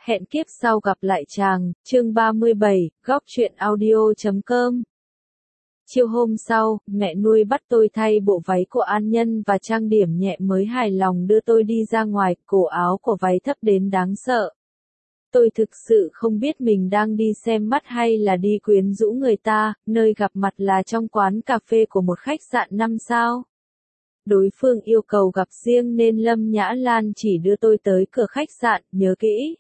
Hẹn kiếp sau gặp lại chàng, chương 37, góc truyện audio.com. Chiều hôm sau, mẹ nuôi bắt tôi thay bộ váy của An Nhân và trang điểm nhẹ mới hài lòng đưa tôi đi ra ngoài, cổ áo của váy thấp đến đáng sợ. Tôi thực sự không biết mình đang đi xem mắt hay là đi quyến rũ người ta, nơi gặp mặt là trong quán cà phê của một khách sạn 5 sao. Đối phương yêu cầu gặp riêng nên Lâm Nhã Lan chỉ đưa tôi tới cửa khách sạn, nhớ kỹ.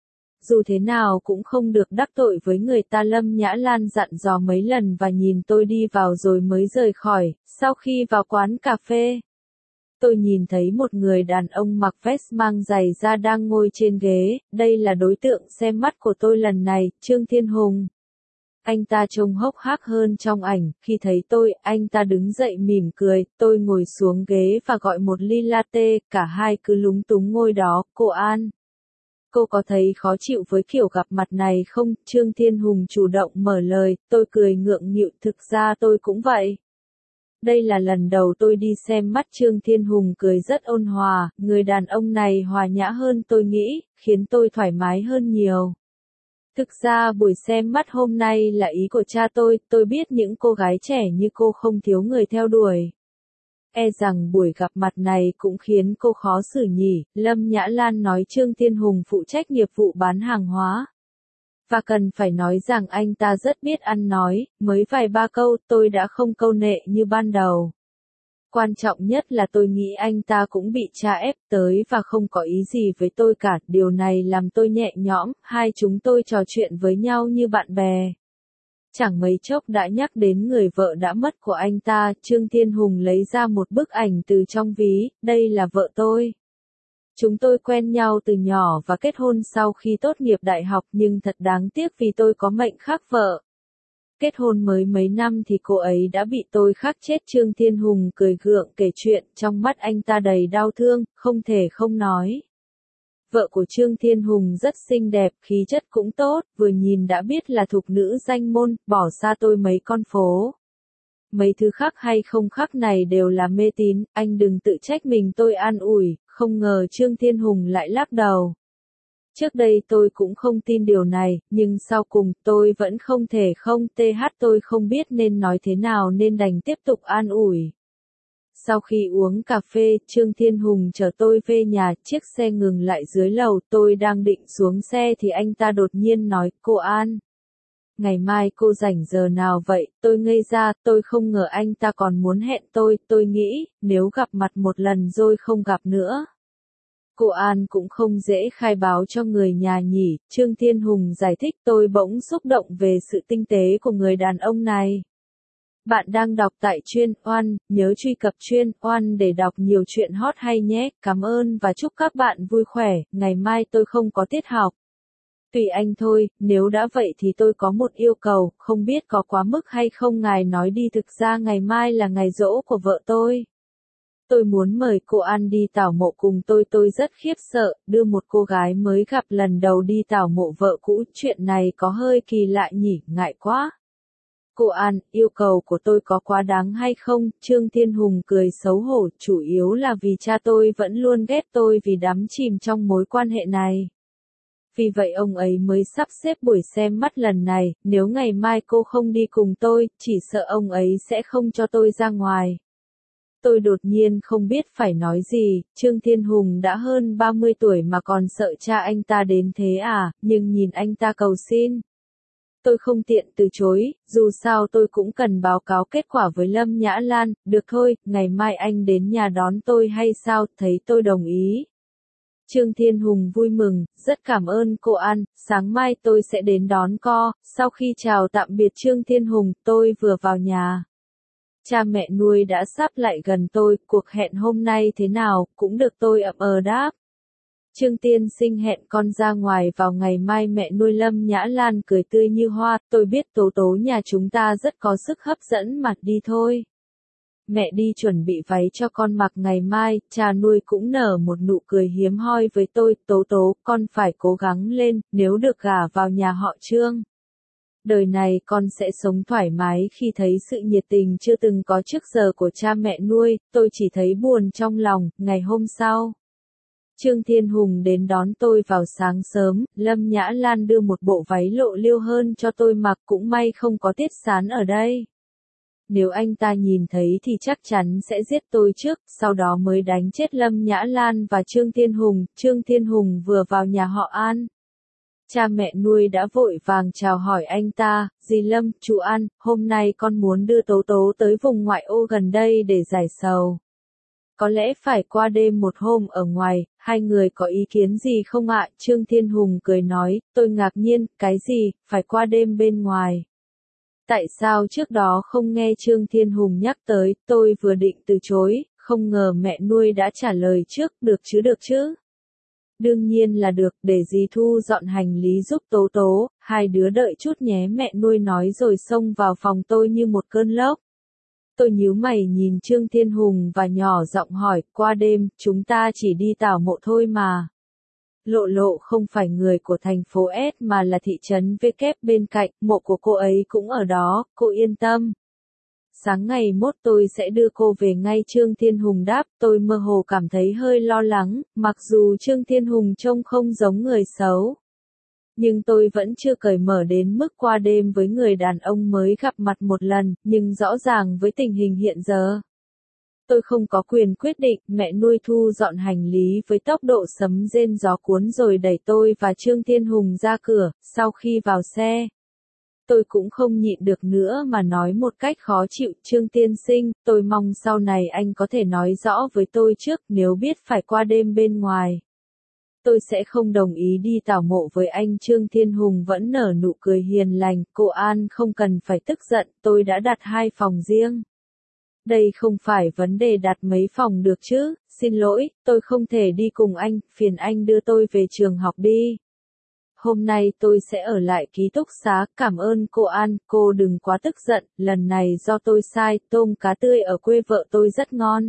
Dù thế nào cũng không được đắc tội với người ta, Lâm Nhã Lan dặn dò mấy lần và nhìn tôi đi vào rồi mới rời khỏi. Sau khi vào quán cà phê, tôi nhìn thấy một người đàn ông mặc vest mang giày da đang ngồi trên ghế, đây là đối tượng xem mắt của tôi lần này, Trương Thiên Hùng. Anh ta trông hốc hác hơn trong ảnh, khi thấy tôi, anh ta đứng dậy mỉm cười, tôi ngồi xuống ghế và gọi một ly latte, cả hai cứ lúng túng ngồi đó. Cô An, cô có thấy khó chịu với kiểu gặp mặt này không? Trương Thiên Hùng chủ động mở lời, tôi cười ngượng nghịu, thực ra tôi cũng vậy. Đây là lần đầu tôi đi xem mắt. Trương Thiên Hùng cười rất ôn hòa, người đàn ông này hòa nhã hơn tôi nghĩ, khiến tôi thoải mái hơn nhiều. Thực ra buổi xem mắt hôm nay là ý của cha tôi biết những cô gái trẻ như cô không thiếu người theo đuổi. E rằng buổi gặp mặt này cũng khiến cô khó xử nhỉ, Lâm Nhã Lan nói. Trương Thiên Hùng phụ trách nghiệp vụ bán hàng hóa. Và cần phải nói rằng anh ta rất biết ăn nói, mới vài ba câu tôi đã không câu nệ như ban đầu. Quan trọng nhất là tôi nghĩ anh ta cũng bị cha ép tới và không có ý gì với tôi cả, điều này làm tôi nhẹ nhõm, hai chúng tôi trò chuyện với nhau như bạn bè. Chẳng mấy chốc đã nhắc đến người vợ đã mất của anh ta. Trương Thiên Hùng lấy ra một bức ảnh từ trong ví, đây là vợ tôi. Chúng tôi quen nhau từ nhỏ và kết hôn sau khi tốt nghiệp đại học, nhưng thật đáng tiếc vì tôi có mệnh khác vợ. Kết hôn mới mấy năm thì cô ấy đã bị tôi khắc chết. Trương Thiên Hùng cười gượng kể chuyện, trong mắt anh ta đầy đau thương, không thể không nói. Vợ của Trương Thiên Hùng rất xinh đẹp, khí chất cũng tốt, vừa nhìn đã biết là thục nữ danh môn, bỏ xa tôi mấy con phố. Mấy thứ khác hay không khác này đều là mê tín, anh đừng tự trách mình. Tôi an ủi, không ngờ Trương Thiên Hùng lại lắc đầu. Trước đây tôi cũng không tin điều này, nhưng sau cùng tôi vẫn không thể không. Tôi không biết nên nói thế nào nên đành tiếp tục an ủi. Sau khi uống cà phê, Trương Thiên Hùng chở tôi về nhà, chiếc xe ngừng lại dưới lầu, tôi đang định xuống xe thì anh ta đột nhiên nói, cô An, ngày mai cô rảnh giờ nào vậy? Tôi ngây ra, tôi không ngờ anh ta còn muốn hẹn tôi nghĩ, nếu gặp mặt một lần rồi không gặp nữa. Cô An cũng không dễ khai báo cho người nhà nhỉ, Trương Thiên Hùng giải thích. Tôi bỗng xúc động về sự tinh tế của người đàn ông này. Bạn đang đọc tại Chuyên Oan, nhớ truy cập Chuyên Oan để đọc nhiều chuyện hot hay nhé, cảm ơn và chúc các bạn vui khỏe, ngày mai tôi không có tiết học. Tùy anh thôi, nếu đã vậy thì tôi có một yêu cầu, không biết có quá mức hay không, ngài nói đi. Thực ra ngày mai là ngày giỗ của vợ tôi. Tôi muốn mời cô An đi tảo mộ cùng tôi rất khiếp sợ, đưa một cô gái mới gặp lần đầu đi tảo mộ vợ cũ, chuyện này có hơi kỳ lạ nhỉ, ngại quá. Cô An, yêu cầu của tôi có quá đáng hay không? Trương Thiên Hùng cười xấu hổ, chủ yếu là vì cha tôi vẫn luôn ghét tôi vì đắm chìm trong mối quan hệ này. Vì vậy ông ấy mới sắp xếp buổi xem mắt lần này, nếu ngày mai cô không đi cùng tôi, chỉ sợ ông ấy sẽ không cho tôi ra ngoài. Tôi đột nhiên không biết phải nói gì, Trương Thiên Hùng đã hơn 30 tuổi mà còn sợ cha anh ta đến thế à, nhưng nhìn anh ta cầu xin. Tôi không tiện từ chối, dù sao tôi cũng cần báo cáo kết quả với Lâm Nhã Lan. Được thôi, ngày mai anh đến nhà đón tôi hay sao? Thấy tôi đồng ý. Trương Thiên Hùng vui mừng, rất cảm ơn cô An, sáng mai tôi sẽ đến đón co. Sau khi chào tạm biệt Trương Thiên Hùng, tôi vừa vào nhà. Cha mẹ nuôi đã sắp lại gần tôi, cuộc hẹn hôm nay thế nào, cũng được tôi ậm đáp. Trương tiên sinh hẹn con ra ngoài vào ngày mai. Mẹ nuôi Lâm Nhã Lan cười tươi như hoa, tôi biết Tố Tố nhà chúng ta rất có sức hấp dẫn mà, đi thôi. Mẹ đi chuẩn bị váy cho con mặc ngày mai. Cha nuôi cũng nở một nụ cười hiếm hoi với tôi, Tố Tố, con phải cố gắng lên, nếu được gả vào nhà họ Trương. Đời này con sẽ sống thoải mái. Khi thấy sự nhiệt tình chưa từng có trước giờ của cha mẹ nuôi, tôi chỉ thấy buồn trong lòng. Ngày hôm sau, Trương Thiên Hùng đến đón tôi vào sáng sớm, Lâm Nhã Lan đưa một bộ váy lộ liêu hơn cho tôi mặc, cũng may không có Tiết Sán ở đây. Nếu anh ta nhìn thấy thì chắc chắn sẽ giết tôi trước, sau đó mới đánh chết Lâm Nhã Lan và Trương Thiên Hùng. Trương Thiên Hùng vừa vào nhà họ An, cha mẹ nuôi đã vội vàng chào hỏi anh ta, dì Lâm, chú An, hôm nay con muốn đưa Tố Tố tới vùng ngoại ô gần đây để giải sầu. Có lẽ phải qua đêm một hôm ở ngoài, hai người có ý kiến gì không ạ? Trương Thiên Hùng cười nói, tôi ngạc nhiên, cái gì, phải qua đêm bên ngoài. Tại sao trước đó không nghe Trương Thiên Hùng nhắc tới, tôi vừa định từ chối, không ngờ mẹ nuôi đã trả lời trước, được chứ. Đương nhiên là được, để dì thu dọn hành lý giúp Tố Tố, hai đứa đợi chút nhé, mẹ nuôi nói rồi xông vào phòng tôi như một cơn lốc. Tôi nhíu mày nhìn Trương Thiên Hùng và nhỏ giọng hỏi, qua đêm, chúng ta chỉ đi tảo mộ thôi mà. Lộ Lộ không phải người của thành phố S mà là thị trấn V kép bên cạnh, mộ của cô ấy cũng ở đó, cô yên tâm. Sáng ngày mốt tôi sẽ đưa cô về ngay. Trương Thiên Hùng đáp, tôi mơ hồ cảm thấy hơi lo lắng, mặc dù Trương Thiên Hùng trông không giống người xấu. Nhưng tôi vẫn chưa cởi mở đến mức qua đêm với người đàn ông mới gặp mặt một lần, nhưng rõ ràng với tình hình hiện giờ, tôi không có quyền quyết định. Mẹ nuôi thu dọn hành lý với tốc độ sấm rền gió cuốn rồi đẩy tôi và Trương Thiên Hùng ra cửa. Sau khi vào xe, tôi cũng không nhịn được nữa mà nói một cách khó chịu, Trương tiên sinh, tôi mong sau này anh có thể nói rõ với tôi trước, nếu biết phải qua đêm bên ngoài, tôi sẽ không đồng ý đi tảo mộ với anh. Trương Thiên Hùng vẫn nở nụ cười hiền lành, cô An không cần phải tức giận, tôi đã đặt 2 phòng riêng. Đây không phải vấn đề đặt mấy phòng được chứ, xin lỗi, tôi không thể đi cùng anh, phiền anh đưa tôi về trường học đi. Hôm nay tôi sẽ ở lại ký túc xá, cảm ơn cô An, cô đừng quá tức giận, lần này do tôi sai, tôm cá tươi ở quê vợ tôi rất ngon.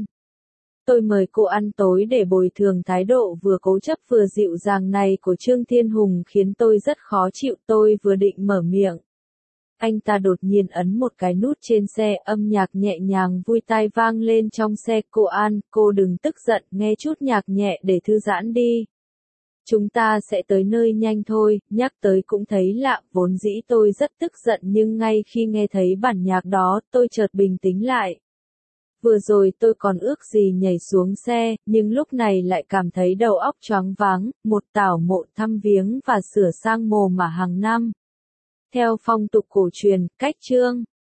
Tôi mời cô ăn tối để bồi thường thái độ vừa cố chấp vừa dịu dàng này của Trương Thiên Hùng khiến tôi rất khó chịu. Tôi vừa định mở miệng, anh ta đột nhiên ấn một cái nút trên xe, âm nhạc nhẹ nhàng vui tai vang lên trong xe. Cô An, cô đừng tức giận, nghe chút nhạc nhẹ để thư giãn đi. Chúng ta sẽ tới nơi nhanh thôi. Nhắc tới cũng thấy lạ, vốn dĩ tôi rất tức giận nhưng ngay khi nghe thấy bản nhạc đó, tôi chợt bình tĩnh lại. Vừa rồi tôi còn ước gì nhảy xuống xe, nhưng lúc này lại cảm thấy đầu óc choáng váng, một tảo mộ thăm viếng và sửa sang mồ mả hàng năm. Theo phong tục cổ truyền, cách Trương